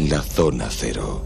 en la Zona Cero.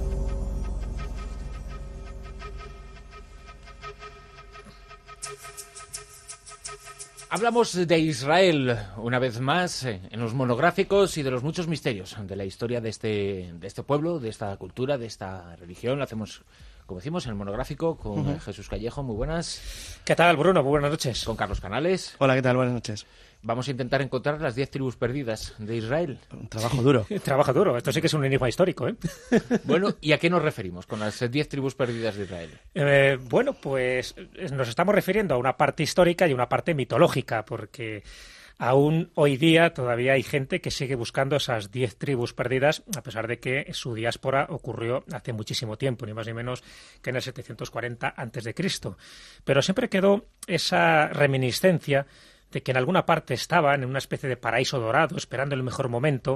Hablamos de Israel una vez más en los monográficos y de los muchos misterios de la historia de este pueblo, de esta cultura, de esta religión. Lo hacemos, como decimos, en el monográfico con Jesús Callejo. Muy buenas. ¿Qué tal, Bruno? Muy buenas noches. Con Carlos Canales. Hola, ¿qué tal? Buenas noches. Vamos a intentar encontrar las 10 tribus perdidas de Israel. Un trabajo duro. Trabajo duro. Esto sí que es un enigma histórico, ¿eh? Bueno, ¿y a qué nos referimos con las 10 tribus perdidas de Israel? Bueno, pues nos estamos refiriendo a una parte histórica y una parte mitológica, porque aún hoy día todavía hay gente que sigue buscando esas 10 tribus perdidas, a pesar de que su diáspora ocurrió hace muchísimo tiempo, ni más ni menos que en el 740 a.C. Pero siempre quedó esa reminiscencia de que en alguna parte estaban en una especie de paraíso dorado, esperando el mejor momento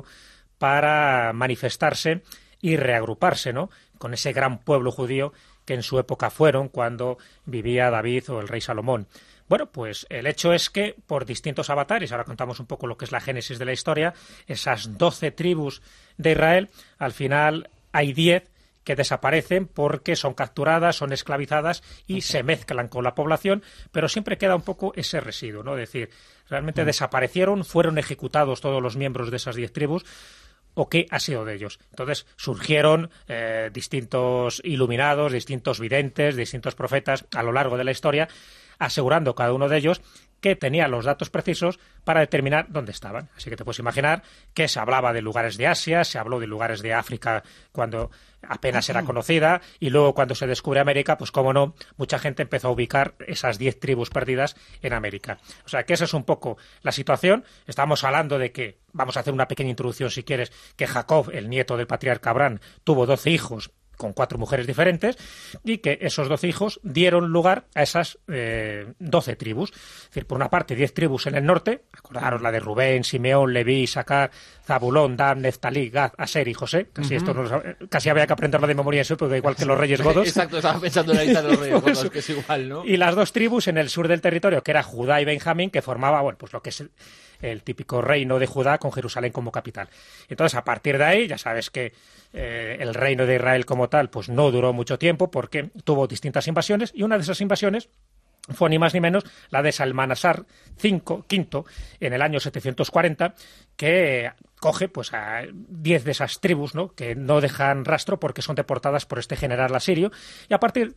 para manifestarse y reagruparse, ¿no?, con ese gran pueblo judío que en su época fueron cuando vivía David o el rey Salomón. Bueno, pues el hecho es que por distintos avatares, ahora contamos un poco lo que es la génesis de la historia, esas 12 tribus de Israel, al final hay 10 que desaparecen porque son capturadas, son esclavizadas y se mezclan con la población, pero siempre queda un poco ese residuo, ¿no? Es decir, realmente desaparecieron, fueron ejecutados todos los miembros de esas 10 tribus, ¿o qué ha sido de ellos? Entonces surgieron distintos iluminados, distintos videntes, distintos profetas a lo largo de la historia, asegurando cada uno de ellos que tenía los datos precisos para determinar dónde estaban. Así que te puedes imaginar que se hablaba de lugares de Asia, se habló de lugares de África cuando apenas era conocida, y luego cuando se descubre América, pues cómo no, mucha gente empezó a ubicar esas 10 tribus perdidas en América. O sea que esa es un poco la situación. Estamos hablando de que, vamos a hacer una pequeña introducción si quieres, que Jacob, el nieto del patriarca Abraham, tuvo 12 hijos con 4 mujeres diferentes, y que esos 12 hijos dieron lugar a esas 12 tribus. Es decir, por una parte 10 tribus en el norte, acordaros la de Rubén, Simeón, Leví, Isaacar, Zabulón, Dan, Neftalí, Gad, Aser y José. Casi había que aprenderlo de memoria eso, porque igual que los reyes godos. Exacto, estaba pensando en la lista de los reyes godos, que es igual, ¿no? Y las 2 tribus en el sur del territorio, que era Judá y Benjamín, que formaba, bueno, pues lo que es el típico reino de Judá con Jerusalén como capital. Entonces, a partir de ahí, ya sabes que el reino de Israel como tal pues no duró mucho tiempo porque tuvo distintas invasiones, y una de esas invasiones fue ni más ni menos la de Salmanasar V en el año 740, que coge pues a 10 de esas tribus, ¿no?, que no dejan rastro porque son deportadas por este general asirio, y a partir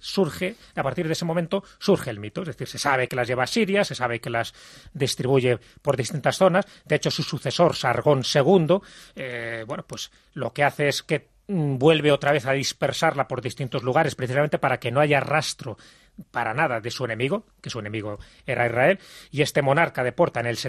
de ese momento surge el mito. Es decir, se sabe que las lleva a Siria, se sabe que las distribuye por distintas zonas. De hecho, su sucesor, Sargón II, bueno, pues lo que hace es que vuelve otra vez a dispersarla por distintos lugares, precisamente para que no haya rastro para nada de su enemigo, que su enemigo era Israel, y este monarca deporta en el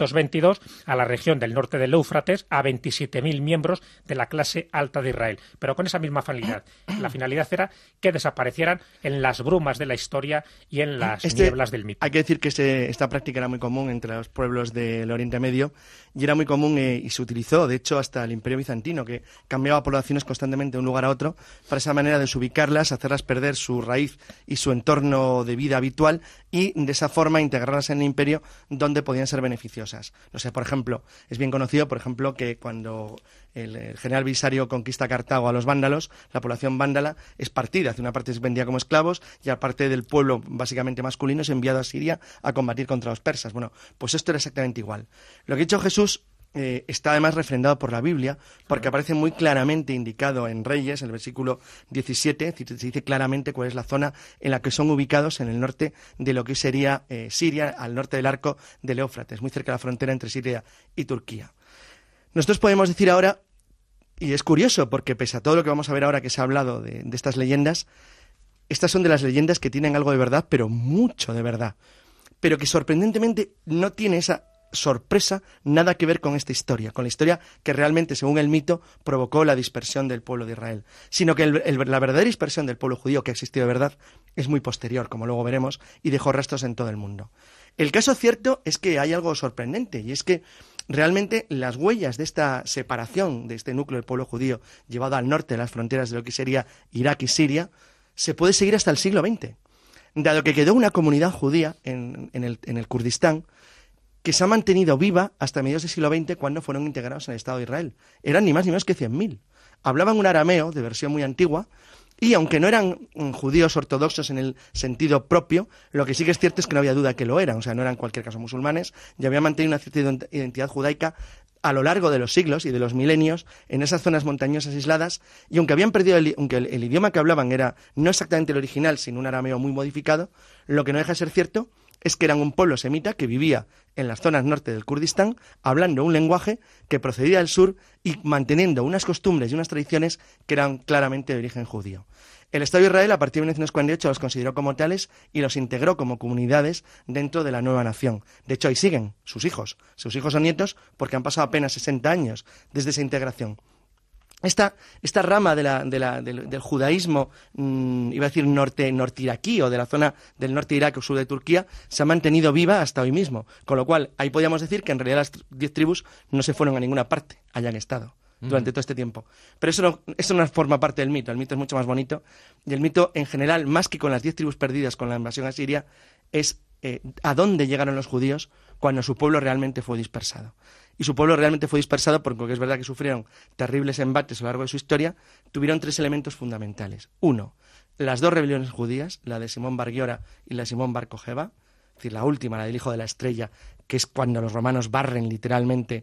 722 a la región del norte del Éufrates a 27.000 miembros de la clase alta de Israel, pero con esa misma finalidad. La finalidad era que desaparecieran en las brumas de la historia y en las nieblas del mito. Hay que decir que esta práctica era muy común entre los pueblos del Oriente Medio, y era muy común y se utilizó, de hecho, hasta el Imperio Bizantino, que cambiaba poblaciones constantemente de un lugar a otro para esa manera de desubicarlas, hacerlas perder su raíz y su entorno de vida habitual, y de esa forma integrarlas en el imperio donde podían ser beneficiosas. No sé, por ejemplo, es bien conocido, por ejemplo, que cuando el general Visario conquista Cartago a los vándalos, la población vándala es partida, hace una parte se vendía como esclavos y aparte del pueblo básicamente masculino es enviado a Siria a combatir contra los persas. Bueno, pues esto era exactamente igual. Lo que ha dicho Jesús está además refrendado por la Biblia, porque aparece muy claramente indicado en Reyes, en el versículo 17, se dice claramente cuál es la zona en la que son ubicados en el norte de lo que sería Siria, al norte del arco del Éufrates, muy cerca de la frontera entre Siria y Turquía. Nosotros podemos decir ahora, y es curioso, porque pese a todo lo que vamos a ver ahora que se ha hablado de estas leyendas, estas son de las leyendas que tienen algo de verdad, pero mucho de verdad, pero que sorprendentemente no tiene esa sorpresa nada que ver con esta historia, con la historia que realmente, según el mito, provocó la dispersión del pueblo de Israel, sino que la verdadera dispersión del pueblo judío que ha existido de verdad es muy posterior, como luego veremos, y dejó rastros en todo el mundo. El caso cierto es que hay algo sorprendente, y es que realmente las huellas de esta separación de este núcleo del pueblo judío llevado al norte de las fronteras de lo que sería Irak y Siria se puede seguir hasta el siglo XX, dado que quedó una comunidad judía en el Kurdistán que se ha mantenido viva hasta mediados del siglo XX, cuando fueron integrados en el Estado de Israel. Eran ni más ni menos que 100.000. hablaban un arameo de versión muy antigua, y aunque no eran judíos ortodoxos en el sentido propio, lo que sí que es cierto es que no había duda que lo eran, o sea, no eran en cualquier caso musulmanes, y habían mantenido una cierta identidad judaica a lo largo de los siglos y de los milenios en esas zonas montañosas aisladas, y aunque habían perdido aunque el idioma que hablaban era no exactamente el original, sino un arameo muy modificado, lo que no deja de ser cierto es que eran un pueblo semita que vivía en las zonas norte del Kurdistán, hablando un lenguaje que procedía del sur y manteniendo unas costumbres y unas tradiciones que eran claramente de origen judío. El Estado de Israel, a partir de 1948, los consideró como tales y los integró como comunidades dentro de la nueva nación. De hecho, ahí siguen sus hijos o nietos, porque han pasado apenas 60 años desde esa integración. Esta rama del judaísmo, iba a decir norte iraquí, o de la zona del norte de Irak o sur de Turquía, se ha mantenido viva hasta hoy mismo. Con lo cual, ahí podríamos decir que en realidad las 10 tribus no se fueron a ninguna parte, hayan estado durante todo este tiempo. Pero eso no forma parte del mito. El mito es mucho más bonito. Y el mito, en general, más que con las 10 tribus perdidas con la invasión asiria, es a dónde llegaron los judíos cuando su pueblo realmente fue dispersado. Y su pueblo realmente fue dispersado porque es verdad que sufrieron terribles embates a lo largo de su historia. Tuvieron 3 elementos fundamentales. 1, las 2 rebeliones judías, la de Simón Bar Giora y la de Simón Bar Kojeba, es decir, la última, la del hijo de la estrella, que es cuando los romanos barren literalmente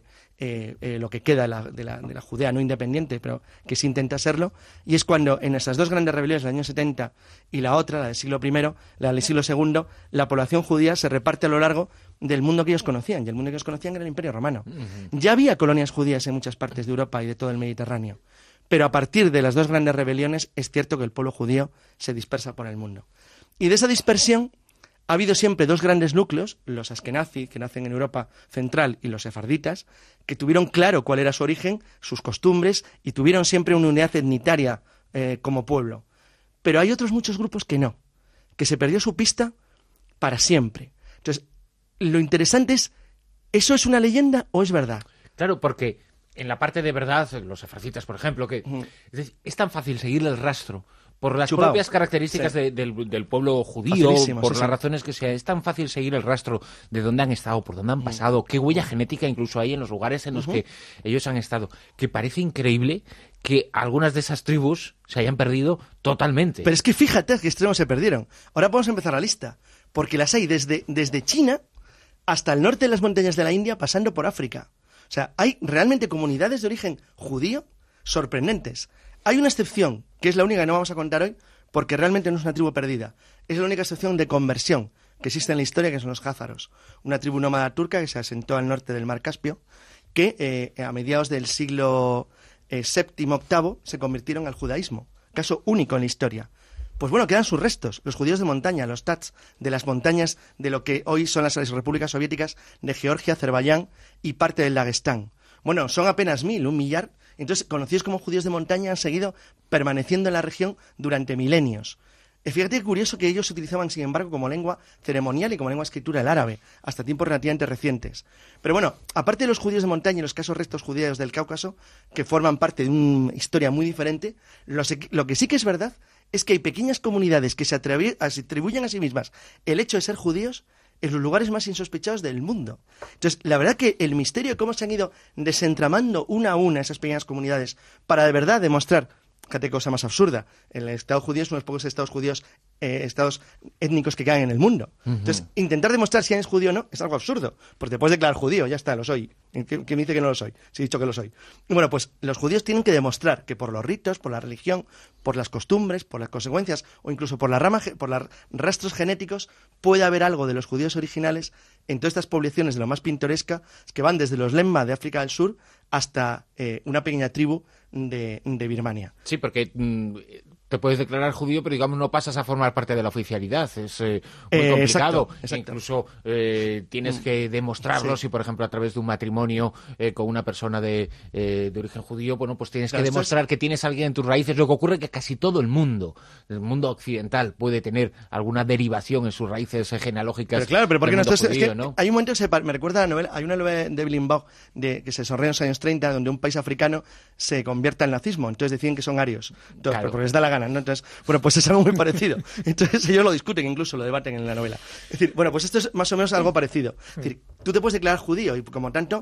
lo que queda de la Judea no independiente, pero que sí intenta serlo, y es cuando en esas 2 grandes rebeliones del año 70 y la otra, la del siglo I, la del siglo II, la población judía se reparte a lo largo del mundo que ellos conocían, y el mundo que ellos conocían era el Imperio Romano. Uh-huh. Ya había colonias judías en muchas partes de Europa y de todo el Mediterráneo, pero a partir de las 2 grandes rebeliones es cierto que el pueblo judío se dispersa por el mundo. Y de esa dispersión ha habido siempre 2 grandes núcleos, los askenazí, que nacen en Europa central, y los sefarditas, que tuvieron claro cuál era su origen, sus costumbres, y tuvieron siempre una unidad etnitaria como pueblo. Pero hay otros muchos grupos que no, que se perdió su pista para siempre. Entonces, lo interesante es, ¿eso es una leyenda o es verdad? Claro, porque en la parte de verdad, los sefarditas, por ejemplo, que es tan fácil seguir el rastro por las propias características del pueblo judío, por las razones que sea, es tan fácil seguir el rastro de dónde han estado, por dónde han pasado, qué huella genética incluso hay en los lugares en los que ellos han estado, que parece increíble que algunas de esas tribus se hayan perdido totalmente. Pero es que fíjate a qué extremos se perdieron. Ahora podemos empezar la lista, porque las hay desde China hasta el norte de las montañas de la India, pasando por África. O sea, hay realmente comunidades de origen judío sorprendentes. Hay una excepción, que es la única que no vamos a contar hoy, porque realmente no es una tribu perdida. Es la única excepción de conversión que existe en la historia, que son los házaros, una tribu nómada turca que se asentó al norte del Mar Caspio, que a mediados del siglo VII-VIII se convirtieron al judaísmo. Caso único en la historia. Pues bueno, quedan sus restos, los judíos de montaña, los tats, de las montañas de lo que hoy son las repúblicas soviéticas de Georgia, Azerbaiyán y parte del Daguestán. Bueno, son apenas 1.000, 1 millar. Entonces, conocidos como judíos de montaña han seguido permaneciendo en la región durante milenios. Fíjate qué curioso que ellos utilizaban, sin embargo, como lengua ceremonial y como lengua escritura el árabe, hasta tiempos relativamente recientes. Pero bueno, aparte de los judíos de montaña y los casos restos judíos del Cáucaso, que forman parte de una historia muy diferente, lo que sí que es verdad es que hay pequeñas comunidades que se atribuyen a sí mismas el hecho de ser judíos en los lugares más insospechados del mundo. Entonces, la verdad que el misterio de cómo se han ido desentramando una a una esas pequeñas comunidades para de verdad demostrar, fíjate qué cosa más absurda, el Estado judío es uno de los pocos estados judíos, estados étnicos que quedan en el mundo. Entonces, intentar demostrar si eres judío o no es algo absurdo, porque te puedes declarar judío, ya está, lo soy. ¿Quién me dice que no lo soy? Si he dicho que lo soy. Y bueno, pues los judíos tienen que demostrar que por los ritos, por la religión, por las costumbres, por las consecuencias o incluso por los rastros genéticos, puede haber algo de los judíos originales en todas estas poblaciones de lo más pintoresca, que van desde los Lemma de África del Sur hasta una pequeña tribu de Birmania. Sí, porque te puedes declarar judío, pero digamos no pasas a formar parte de la oficialidad. Es muy complicado. Exacto. Incluso tienes que demostrarlo si, por ejemplo, a través de un matrimonio con una persona de origen judío, bueno, pues tienes que demostrar que tienes a alguien en tus raíces. Lo que ocurre es que casi todo el mundo occidental, puede tener alguna derivación en sus raíces genealógicas. Pero claro, pero porque judío, es que ¿no? Hay un momento que me recuerda a la novela, hay una novela de Evelyn Waugh que se desarrolla en los años 30, donde un país africano se convierte al nazismo. Entonces deciden que son arios. Entonces, claro. Porque les da la gana, ¿no? Entonces, bueno, pues es algo muy parecido. Entonces ellos lo discuten, incluso lo debaten en la novela. Es decir, bueno, pues esto es más o menos algo parecido. Es decir, tú te puedes declarar judío y como tanto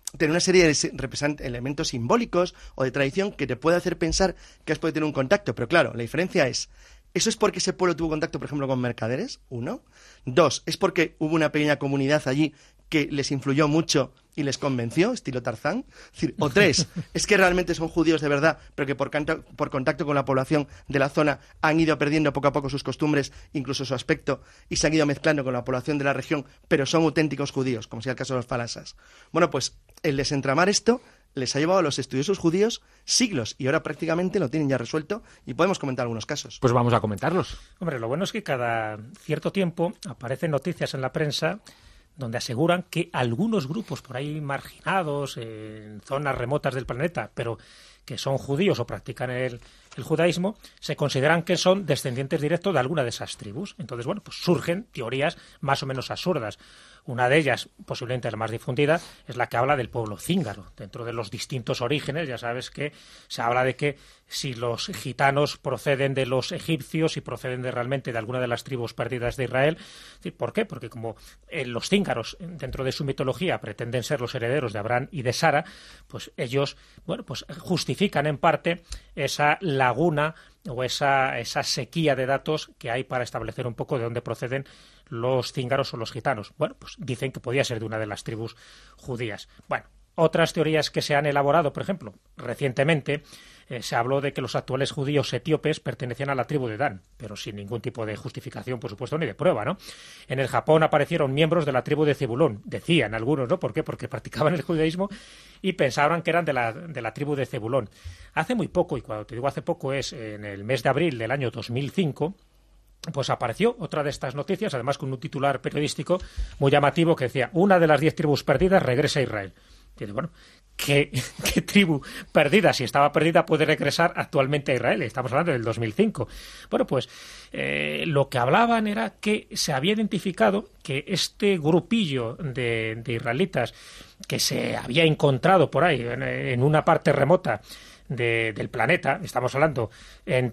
tener una serie de elementos simbólicos o de tradición que te puede hacer pensar que has podido tener un contacto. Pero claro, la diferencia es, ¿eso es porque ese pueblo tuvo contacto, por ejemplo, con mercaderes? 1. 2, ¿es porque hubo una pequeña comunidad allí que les influyó mucho y les convenció, estilo Tarzán? O 3, ¿es que realmente son judíos de verdad, pero que por contacto con la población de la zona han ido perdiendo poco a poco sus costumbres, incluso su aspecto, y se han ido mezclando con la población de la región, pero son auténticos judíos, como sea el caso de los falasas? Bueno, pues el desentramar esto les ha llevado a los estudiosos judíos siglos, y ahora prácticamente lo tienen ya resuelto, y podemos comentar algunos casos. Pues vamos a comentarlos. Hombre, lo bueno es que cada cierto tiempo aparecen noticias en la prensa donde aseguran que algunos grupos por ahí marginados en zonas remotas del planeta, pero que son judíos o practican el judaísmo, se consideran que son descendientes directos de alguna de esas tribus. Entonces, bueno, pues surgen teorías más o menos absurdas. Una de ellas, posiblemente la más difundida, es la que habla del pueblo cíngaro. Dentro de los distintos orígenes, ya sabes que se habla de que si los gitanos proceden de los egipcios y proceden realmente de alguna de las tribus perdidas de Israel. ¿Por qué? Porque como los cíngaros, dentro de su mitología, pretenden ser los herederos de Abraham y de Sara, pues ellos, bueno, pues justifican en parte esa laguna o esa sequía de datos que hay para establecer un poco de dónde proceden los cíngaros o los gitanos. Bueno, pues dicen que podía ser de una de las tribus judías. Bueno, otras teorías que se han elaborado, por ejemplo, recientemente se habló de que los actuales judíos etíopes pertenecían a la tribu de Dan, pero sin ningún tipo de justificación, por supuesto, ni de prueba, ¿no? En el Japón aparecieron miembros de la tribu de Zebulón, decían algunos, ¿no? ¿Por qué? Porque practicaban el judaísmo y pensaban que eran de la tribu de Zebulón. Hace muy poco, y cuando te digo hace poco es en el mes de abril del año 2005, pues apareció otra de estas noticias, además con un titular periodístico muy llamativo que decía: una de las 10 tribus perdidas regresa a Israel. Y dice, bueno, ¿qué tribu perdida, si estaba perdida, puede regresar actualmente a Israel? Estamos hablando del 2005. Bueno, pues lo que hablaban era que se había identificado que este grupillo de israelitas que se había encontrado por ahí en una parte remota del planeta, estamos hablando en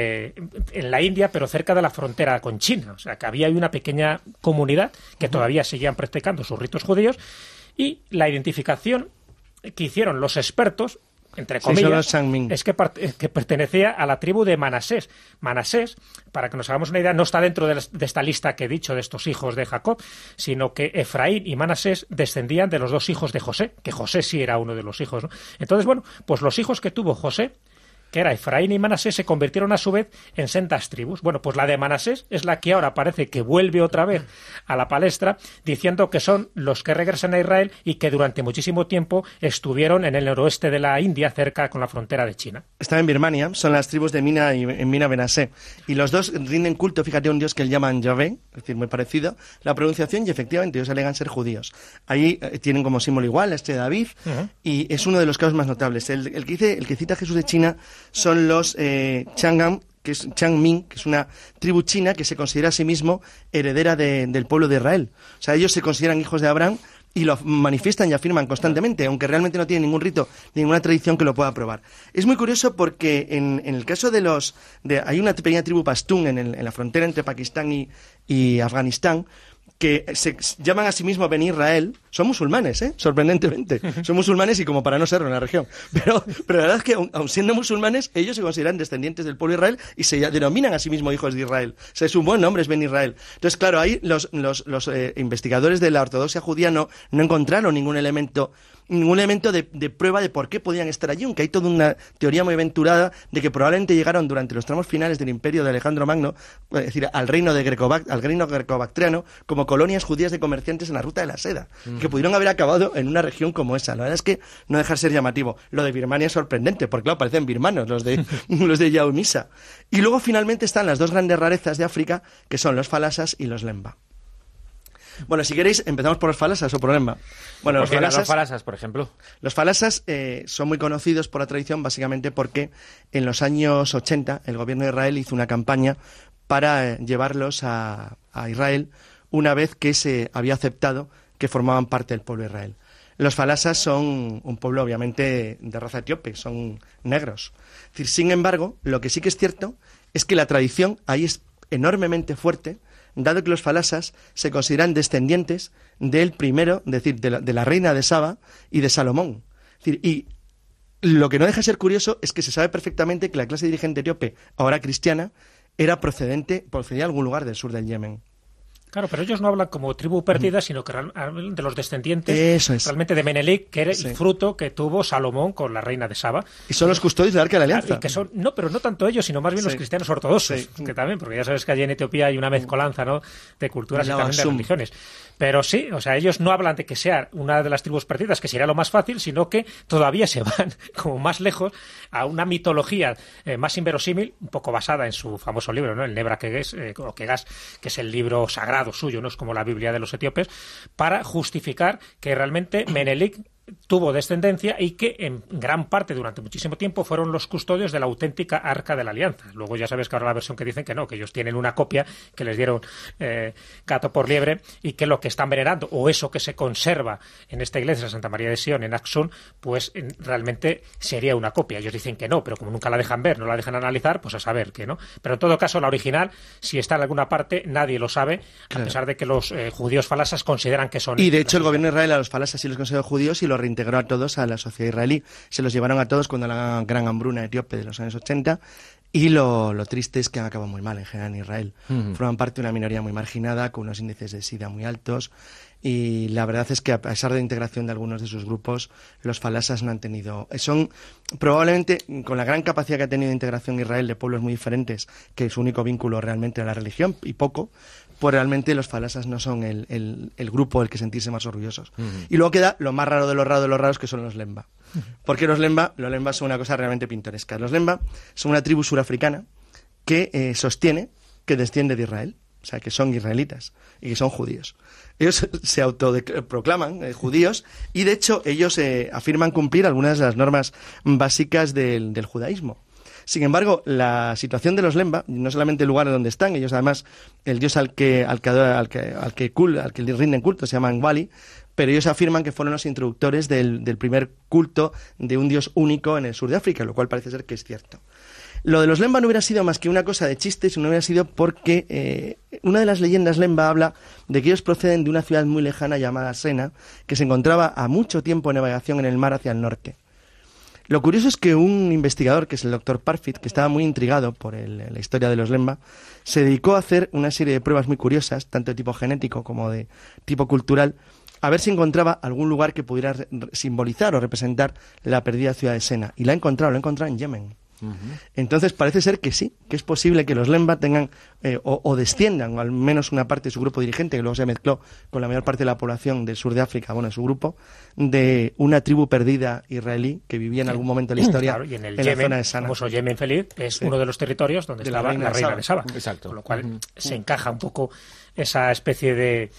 la India, pero cerca de la frontera con China, o sea que había una pequeña comunidad que todavía seguían practicando sus ritos judíos, y la identificación que hicieron los expertos, entre comillas, es que pertenecía a la tribu de Manasés. Manasés, para que nos hagamos una idea, no está dentro de esta lista que he dicho de estos hijos de Jacob, sino que Efraín y Manasés descendían de los 2 hijos de José, que José sí era uno de los hijos, ¿no? Entonces, bueno, pues los hijos que tuvo José, que era Efraín y Manasés, se convirtieron a su vez en sendas tribus. Bueno, pues la de Manasés es la que ahora parece que vuelve otra vez a la palestra, diciendo que son los que regresan a Israel y que durante muchísimo tiempo estuvieron en el noroeste de la India, cerca con la frontera de China. Están en Birmania, son las tribus de Mina y Mina Benasé. Y los dos rinden culto, fíjate, a un dios que le llaman Yahvé, es decir, muy parecido, la pronunciación, y efectivamente ellos alegan ser judíos. Ahí tienen como símbolo igual este de David, y es uno de los casos más notables. El que cita a Jesús de China son los Chang'an, que es Changmin, que es una tribu china que se considera a sí mismo heredera del pueblo de Israel. O sea, ellos se consideran hijos de Abraham y lo manifiestan y afirman constantemente, aunque realmente no tienen ningún rito, ninguna tradición que lo pueda probar. Es muy curioso porque en el caso hay una pequeña tribu pastún en la frontera entre Pakistán y Afganistán, que se llaman a sí mismos Beni Israel. Son musulmanes, sorprendentemente. Son musulmanes, y como para no serlo en la región. Pero la verdad es que, aun siendo musulmanes, ellos se consideran descendientes del pueblo de Israel y se denominan a sí mismos hijos de Israel. O sea, es un buen nombre, es Beni Israel. Entonces, claro, ahí los investigadores de la ortodoxia judía no encontraron ningún elemento de prueba de por qué podían estar allí, aunque hay toda una teoría muy aventurada de que probablemente llegaron durante los tramos finales del imperio de Alejandro Magno, es decir, al reino greco-bactriano, como colonias judías de comerciantes en la ruta de la seda, que pudieron haber acabado en una región como esa. La verdad es que no deja de ser llamativo. Lo de Birmania es sorprendente, porque claro, parecen birmanos los de Yaumisa. Y luego finalmente están las 2 grandes rarezas de África, que son los falasas y los lemba. Bueno, si queréis, empezamos por los falasas o por Lemba. Bueno, los falasas, por ejemplo. Los falasas son muy conocidos por la tradición, básicamente porque en los años 80 el gobierno de Israel hizo una campaña para llevarlos a Israel, una vez que se había aceptado que formaban parte del pueblo de Israel. Los falasas son un pueblo, obviamente, de raza etíope, son negros. Es decir, sin embargo, lo que sí que es cierto es que la tradición ahí es enormemente fuerte, dado que los falasas se consideran descendientes del primero, es decir, de la reina de Saba y de Salomón. Es decir, y lo que no deja de ser curioso es que se sabe perfectamente que la clase dirigente etíope, ahora cristiana, procedía de algún lugar del sur del Yemen. Claro, pero ellos no hablan como tribu perdida, sino que hablan de los descendientes realmente de Menelik, que era el fruto que tuvo Salomón con la reina de Saba. Y son los custodios del Arca de la Alianza. Y que son, no, pero no tanto ellos, sino más bien los cristianos ortodoxos, que también, porque ya sabes que allí en Etiopía hay una mezcolanza, ¿no?, de culturas y también de religiones. Pero sí, o sea, ellos no hablan de que sea una de las tribus perdidas, que sería lo más fácil, sino que todavía se van como más lejos a una mitología más inverosímil, un poco basada en su famoso libro, ¿no?, el Nebra Kegas, que es el libro sagrado suyo, no es como la Biblia de los etíopes, para justificar que realmente Menelik tuvo descendencia y que en gran parte durante muchísimo tiempo fueron los custodios de la auténtica Arca de la Alianza. Luego ya sabes que ahora la versión que dicen que no, que ellos tienen una copia que les dieron gato por liebre y que lo que están venerando, o eso que se conserva en esta iglesia de Santa María de Sion en Axum, pues realmente sería una copia. Ellos dicen que no, pero como nunca la dejan ver, no la dejan analizar, pues a saber que no. Pero en todo caso la original, si está en alguna parte, nadie lo sabe, a pesar de que los judíos falasas consideran que son... Y de hecho el gobierno de Israel a los falasas sí los consideró judíos y los reintegró a todos a la sociedad israelí. Se los llevaron a todos cuando la gran hambruna etíope de los años 80, y lo triste es que han acabado muy mal en general en Israel. Forman parte de una minoría muy marginada, con unos índices de SIDA muy altos, y la verdad es que a pesar de la integración de algunos de sus grupos, los falasas no han tenido... Son probablemente, con la gran capacidad que ha tenido de integración Israel de pueblos muy diferentes, que su único vínculo realmente a la religión, y poco, pues realmente los falasas no son el grupo del que sentirse más orgullosos. Y luego queda lo más raro de los raros, que son los Lemba. Porque los Lemba son una cosa realmente pintoresca. Los Lemba son una tribu surafricana que sostiene que desciende de Israel, o sea, que son israelitas y que son judíos. Ellos se autoproclaman judíos, y de hecho ellos afirman cumplir algunas de las normas básicas del judaísmo. Sin embargo, la situación de los Lemba, no solamente el lugar donde están, ellos además, el dios al que le rinden culto se llama Ngwali, pero ellos afirman que fueron los introductores del primer culto de un dios único en el sur de África, lo cual parece ser que es cierto. Lo de los Lemba no hubiera sido más que una cosa de chiste, si no hubiera sido porque una de las leyendas Lemba habla de que ellos proceden de una ciudad muy lejana llamada Sena, que se encontraba a mucho tiempo en navegación en el mar hacia el norte. Lo curioso es que un investigador, que es el doctor Parfit, que estaba muy intrigado por la historia de los Lemba, se dedicó a hacer una serie de pruebas muy curiosas, tanto de tipo genético como de tipo cultural, a ver si encontraba algún lugar que pudiera simbolizar o representar la perdida ciudad de Sena. Y lo ha encontrado en Yemen. Entonces parece ser que sí, que es posible que los Lemba tengan o desciendan, o al menos una parte de su grupo dirigente, que luego se mezcló con la mayor parte de la población del sur de África, bueno, su grupo, de una tribu perdida israelí que vivía en algún momento de la historia, claro, y en el Yemen, la zona de Sana. El famoso Yemen feliz es uno de los territorios donde estaba la reina de Saba. Exacto. Con lo cual se encaja un poco esa especie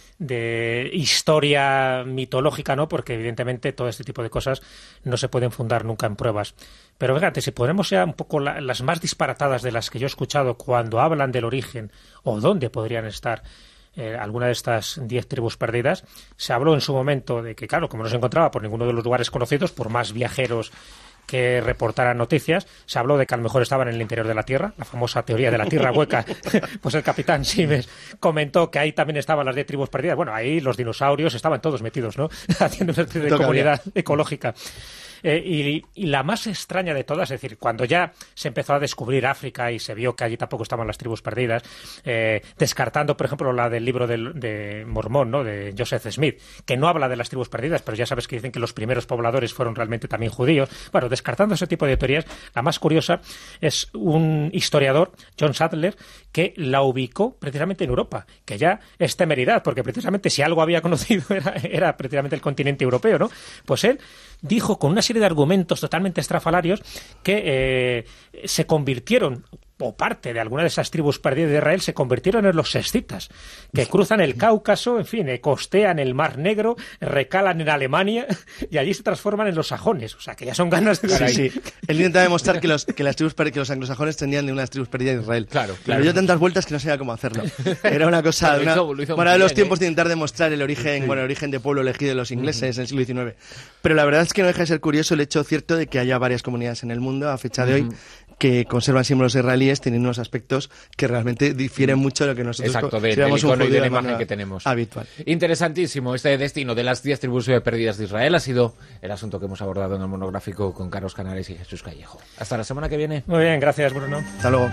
de historia mitológica, ¿no? Porque evidentemente todo este tipo de cosas no se pueden fundar nunca en pruebas. Pero fíjate, si ponemos ya un poco las más disparatadas de las que yo he escuchado cuando hablan del origen o dónde podrían estar alguna de estas 10 tribus perdidas, se habló en su momento de que, claro, como no se encontraba por ninguno de los lugares conocidos, por más viajeros que reportaran noticias, se habló de que a lo mejor estaban en el interior de la Tierra, la famosa teoría de la Tierra hueca. Pues el capitán Simes comentó que ahí también estaban las 10 tribus perdidas. Bueno, ahí los dinosaurios estaban todos metidos, ¿no? Haciendo una especie de comunidad ecológica. Y la más extraña de todas, es decir, cuando ya se empezó a descubrir África y se vio que allí tampoco estaban las tribus perdidas, descartando, por ejemplo, la del libro de Mormón, ¿no?, de Joseph Smith, que no habla de las tribus perdidas, pero ya sabes que dicen que los primeros pobladores fueron realmente también judíos. Bueno, descartando ese tipo de teorías, la más curiosa es un historiador, John Sadler, que la ubicó precisamente en Europa, que ya es temeridad, porque precisamente si algo había conocido era precisamente el continente europeo, ¿no? Pues él dijo con una serie de argumentos totalmente estrafalarios que se convirtieron, o parte de alguna de esas tribus perdidas de Israel, se convirtieron en los escitas, que cruzan el Cáucaso, en fin, costean el Mar Negro, recalan en Alemania y allí se transforman en los sajones. O sea, que ya son ganas de... Sí. Él intenta demostrar que los anglosajones tenían de unas tribus perdidas de Israel. Claro. Pero dio tantas vueltas que no sabía cómo hacerlo. Era una cosa... de los tiempos de intentar demostrar el origen de pueblo elegido de los ingleses en el siglo XIX. Pero la verdad es que no deja de ser curioso el hecho cierto de que haya varias comunidades en el mundo a fecha de hoy que conservan símbolos israelíes tienen unos aspectos que realmente difieren mucho de lo que nosotros del icono y de la imagen que tenemos. Habitual. Interesantísimo este destino de las 10 tribus perdidas de Israel. Ha sido el asunto que hemos abordado en el monográfico con Carlos Canales y Jesús Callejo. Hasta la semana que viene. Muy bien, gracias, Bruno. Hasta luego.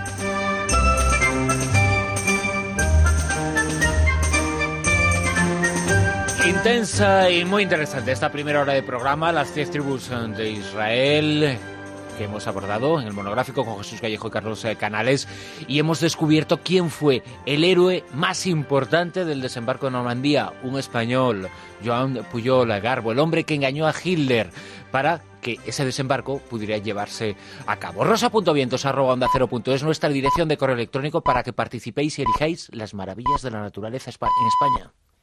Intensa y muy interesante esta primera hora de programa, las 10 tribus de Israel, que hemos abordado en el monográfico con Jesús Callejo y Carlos Canales, y hemos descubierto quién fue el héroe más importante del desembarco de Normandía, un español, Joan Pujol Garbo, el hombre que engañó a Hitler para que ese desembarco pudiera llevarse a cabo. rosa.vientos@ondacero.es, nuestra dirección de correo electrónico para que participéis y elijáis las maravillas de la naturaleza en España.